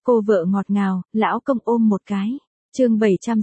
Cô vợ ngọt ngào, lão công ôm một cái. Chương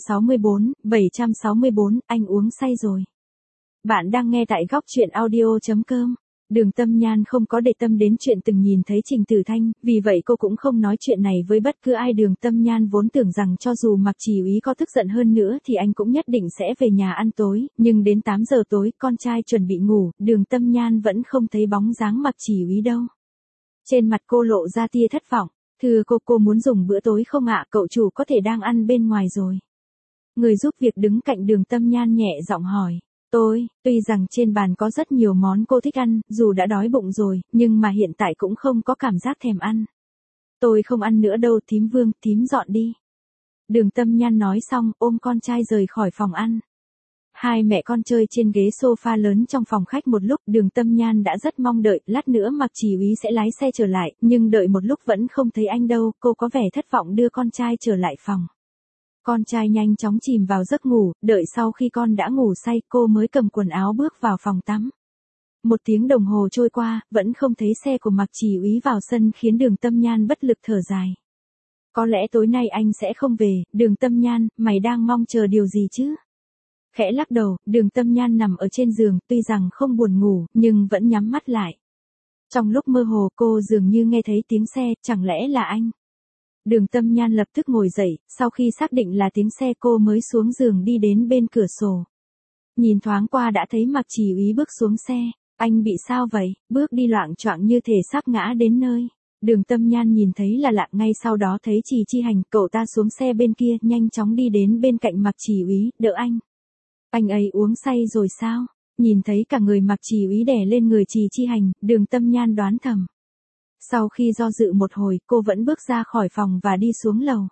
764, anh uống say rồi. Bạn đang nghe tại góc truyện audio.com. Đường Tâm Nhan không có để tâm đến chuyện từng nhìn thấy Trình Tử Thanh, vì vậy cô cũng không nói chuyện này với bất cứ ai. Đường Tâm Nhan vốn tưởng rằng cho dù Mạc Chỉ Úy có tức giận hơn nữa thì anh cũng nhất định sẽ về nhà ăn tối, nhưng đến 8 giờ tối, con trai chuẩn bị ngủ, Đường Tâm Nhan vẫn không thấy bóng dáng Mạc Chỉ Úy đâu. Trên mặt cô lộ ra tia thất vọng. Thưa cô muốn dùng bữa tối không ạ? Cậu chủ có thể đang ăn bên ngoài rồi. Người giúp việc đứng cạnh Đường Tâm Nhan nhẹ giọng hỏi. Tuy rằng trên bàn có rất nhiều món cô thích ăn, dù đã đói bụng rồi, nhưng mà hiện tại cũng không có cảm giác thèm ăn. Tôi không ăn nữa đâu thím Vương, thím dọn đi. Đường Tâm Nhan nói xong, ôm con trai rời khỏi phòng ăn. Hai mẹ con chơi trên ghế sofa lớn trong phòng khách một lúc. Đường Tâm Nhan đã rất mong đợi, lát nữa Mạc Chỉ Úy sẽ lái xe trở lại, nhưng đợi một lúc vẫn không thấy anh đâu, cô có vẻ thất vọng đưa con trai trở lại phòng. Con trai nhanh chóng chìm vào giấc ngủ, đợi sau khi con đã ngủ say, cô mới cầm quần áo bước vào phòng tắm. 1 tiếng đồng hồ trôi qua, vẫn không thấy xe của Mạc Chỉ Úy vào sân khiến Đường Tâm Nhan bất lực thở dài. Có lẽ tối nay anh sẽ không về. Đường Tâm Nhan, mày đang mong chờ điều gì chứ? Khẽ lắc đầu, Đường Tâm Nhan nằm ở trên giường, tuy rằng không buồn ngủ, nhưng vẫn nhắm mắt lại. Trong lúc mơ hồ cô dường như nghe thấy tiếng xe, chẳng lẽ là anh? Đường Tâm Nhan lập tức ngồi dậy, sau khi xác định là tiếng xe cô mới xuống giường đi đến bên cửa sổ. Nhìn thoáng qua đã thấy Mạc Chỉ Úy bước xuống xe. Anh bị sao vậy? Bước đi loạng choạng như thể sắp ngã đến nơi. Đường Tâm Nhan nhìn thấy là lạ, ngay sau đó thấy Trì Chi Hành, cậu ta xuống xe bên kia, nhanh chóng đi đến bên cạnh Mạc Chỉ Úy, đỡ anh. Anh ấy uống say rồi sao? Nhìn thấy cả người Mạc Chỉ Úy đè lên người Trì Chi Hành, Đường Tâm Nhan đoán thầm. Sau khi do dự một hồi, cô vẫn bước ra khỏi phòng và đi xuống lầu.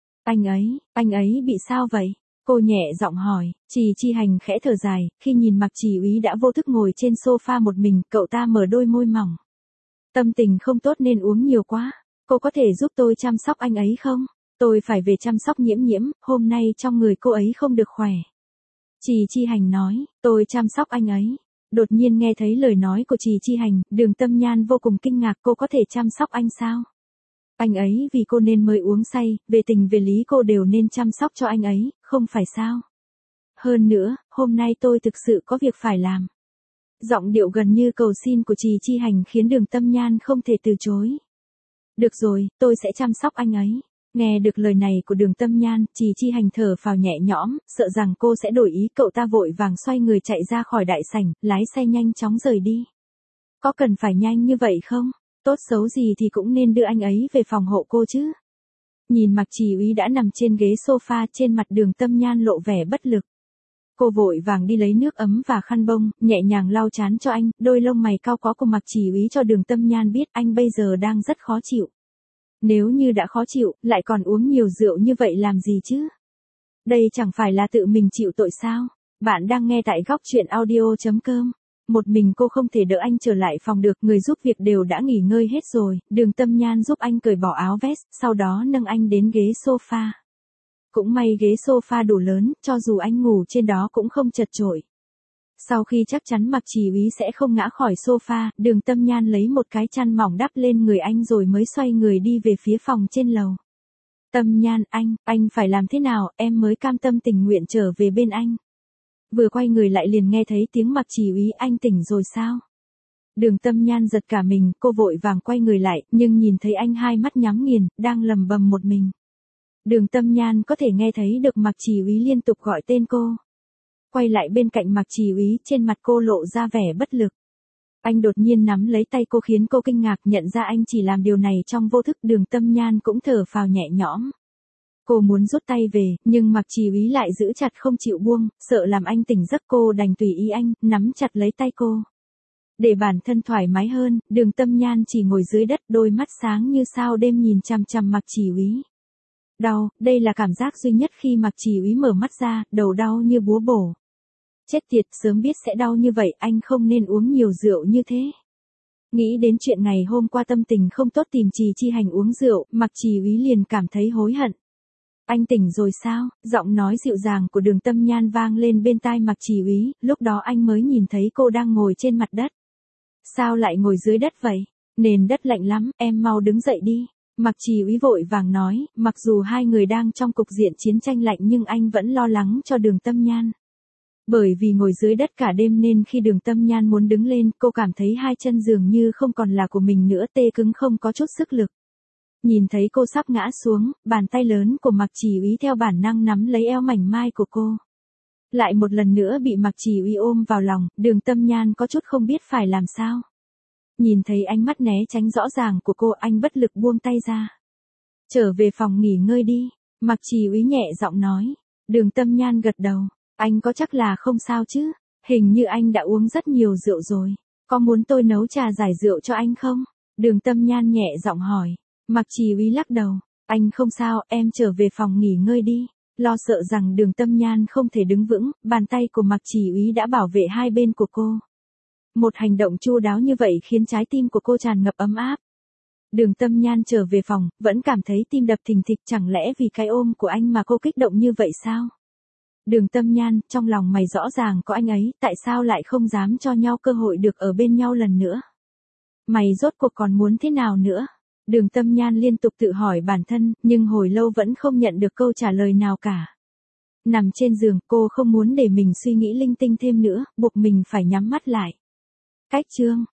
Anh ấy bị sao vậy? Cô nhẹ giọng hỏi. Trì Chi Hành khẽ thở dài, khi nhìn Mạc Chỉ Úy đã vô thức ngồi trên sofa một mình, cậu ta mở đôi môi mỏng. Tâm tình không tốt nên uống nhiều quá. Cô có thể giúp tôi chăm sóc anh ấy không? Tôi phải về chăm sóc Nhiễm Nhiễm, hôm nay trong người cô ấy không được khỏe. Trì Chi Hành nói, tôi chăm sóc anh ấy. Đột nhiên nghe thấy lời nói của Trì Chi Hành, Đường Tâm Nhan vô cùng kinh ngạc, cô có thể chăm sóc anh sao? Anh ấy vì cô nên mới uống say, về tình về lý cô đều nên chăm sóc cho anh ấy, không phải sao? Hơn nữa, hôm nay tôi thực sự có việc phải làm. Giọng điệu gần như cầu xin của Trì Chi Hành khiến Đường Tâm Nhan không thể từ chối. Được rồi, tôi sẽ chăm sóc anh ấy. Nghe được lời này của Đường Tâm Nhan, Trì Chi Hành thở phào nhẹ nhõm, sợ rằng cô sẽ đổi ý, cậu ta vội vàng xoay người chạy ra khỏi đại sảnh, lái xe nhanh chóng rời đi. Có cần phải nhanh như vậy không? Tốt xấu gì thì cũng nên đưa anh ấy về phòng hộ cô chứ. Nhìn Mạc Chỉ Úy đã nằm trên ghế sofa, trên mặt Đường Tâm Nhan lộ vẻ bất lực. Cô vội vàng đi lấy nước ấm và khăn bông, nhẹ nhàng lau trán cho anh, đôi lông mày cau có của Mạc Chỉ Úy cho Đường Tâm Nhan biết anh bây giờ đang rất khó chịu. Nếu như đã khó chịu, lại còn uống nhiều rượu như vậy làm gì chứ? Đây chẳng phải là tự mình chịu tội sao? Bạn đang nghe tại góc truyện audio.com. Một mình cô không thể đỡ anh trở lại phòng được, người giúp việc đều đã nghỉ ngơi hết rồi. Đường Tâm Nhan giúp anh cởi bỏ áo vest, sau đó nâng anh đến ghế sofa. Cũng may ghế sofa đủ lớn, cho dù anh ngủ trên đó cũng không chật chội. Sau khi chắc chắn Mạc Chỉ Úy sẽ không ngã khỏi sofa, Đường Tâm Nhan lấy một cái chăn mỏng đắp lên người anh rồi mới xoay người đi về phía phòng trên lầu. Tâm Nhan, anh phải làm thế nào, em mới cam tâm tình nguyện trở về bên anh. Vừa quay người lại liền nghe thấy tiếng Mạc Chỉ Úy, anh tỉnh rồi sao? Đường Tâm Nhan giật cả mình, cô vội vàng quay người lại, nhưng nhìn thấy anh hai mắt nhắm nghiền, đang lầm bầm một mình. Đường Tâm Nhan có thể nghe thấy được Mạc Chỉ Úy liên tục gọi tên cô. Quay lại bên cạnh Mạc Chỉ Úy, trên mặt cô lộ ra vẻ bất lực. Anh đột nhiên nắm lấy tay cô khiến cô kinh ngạc, nhận ra anh chỉ làm điều này trong vô thức. Đường Tâm Nhan cũng thở phào nhẹ nhõm. Cô muốn rút tay về, nhưng Mạc Chỉ Úy lại giữ chặt không chịu buông, sợ làm anh tỉnh giấc, cô đành tùy ý anh, nắm chặt lấy tay cô. Để bản thân thoải mái hơn, Đường Tâm Nhan chỉ ngồi dưới đất, đôi mắt sáng như sao đêm nhìn chằm chằm Mạc Chỉ Úy. Đau, đây là cảm giác duy nhất khi Mạc Chỉ Úy mở mắt ra, đầu đau như búa bổ. Chết tiệt, sớm biết sẽ đau như vậy, anh không nên uống nhiều rượu như thế. Nghĩ đến chuyện ngày hôm qua tâm tình không tốt tìm Trì Chi Hành uống rượu, Mạc Chỉ Úy liền cảm thấy hối hận. Anh tỉnh rồi sao? Giọng nói dịu dàng của Đường Tâm Nhan vang lên bên tai Mạc Chỉ Úy, lúc đó anh mới nhìn thấy cô đang ngồi trên mặt đất. Sao lại ngồi dưới đất vậy? Nền đất lạnh lắm, em mau đứng dậy đi. Mạc Trì Úy vội vàng nói, mặc dù hai người đang trong cục diện chiến tranh lạnh nhưng anh vẫn lo lắng cho Đường Tâm Nhan. Bởi vì ngồi dưới đất cả đêm nên khi Đường Tâm Nhan muốn đứng lên, cô cảm thấy hai chân dường như không còn là của mình nữa, tê cứng không có chút sức lực. Nhìn thấy cô sắp ngã xuống, bàn tay lớn của Mạc Trì Úy theo bản năng nắm lấy eo mảnh mai của cô. Lại một lần nữa bị Mạc Trì Úy ôm vào lòng, Đường Tâm Nhan có chút không biết phải làm sao. Nhìn thấy ánh mắt né tránh rõ ràng của cô, anh bất lực buông tay ra. Trở về phòng nghỉ ngơi đi, Mạc Trì Úy nhẹ giọng nói. Đường Tâm Nhan gật đầu, anh có chắc là không sao chứ? Hình như anh đã uống rất nhiều rượu rồi, có muốn tôi nấu trà giải rượu cho anh không? Đường Tâm Nhan nhẹ giọng hỏi. Mạc Trì Úy lắc đầu, anh không sao, em trở về phòng nghỉ ngơi đi. Lo sợ rằng Đường Tâm Nhan không thể đứng vững, bàn tay của Mạc Trì Úy đã bảo vệ hai bên của cô. Một hành động chu đáo như vậy khiến trái tim của cô tràn ngập ấm áp. Đường Tâm Nhan trở về phòng, vẫn cảm thấy tim đập thình thịch, chẳng lẽ vì cái ôm của anh mà cô kích động như vậy sao? Đường Tâm Nhan, trong lòng mày rõ ràng có anh ấy, tại sao lại không dám cho nhau cơ hội được ở bên nhau lần nữa? Mày rốt cuộc còn muốn thế nào nữa? Đường Tâm Nhan liên tục tự hỏi bản thân, nhưng hồi lâu vẫn không nhận được câu trả lời nào cả. Nằm trên giường, cô không muốn để mình suy nghĩ linh tinh thêm nữa, buộc mình phải nhắm mắt lại. Cách chương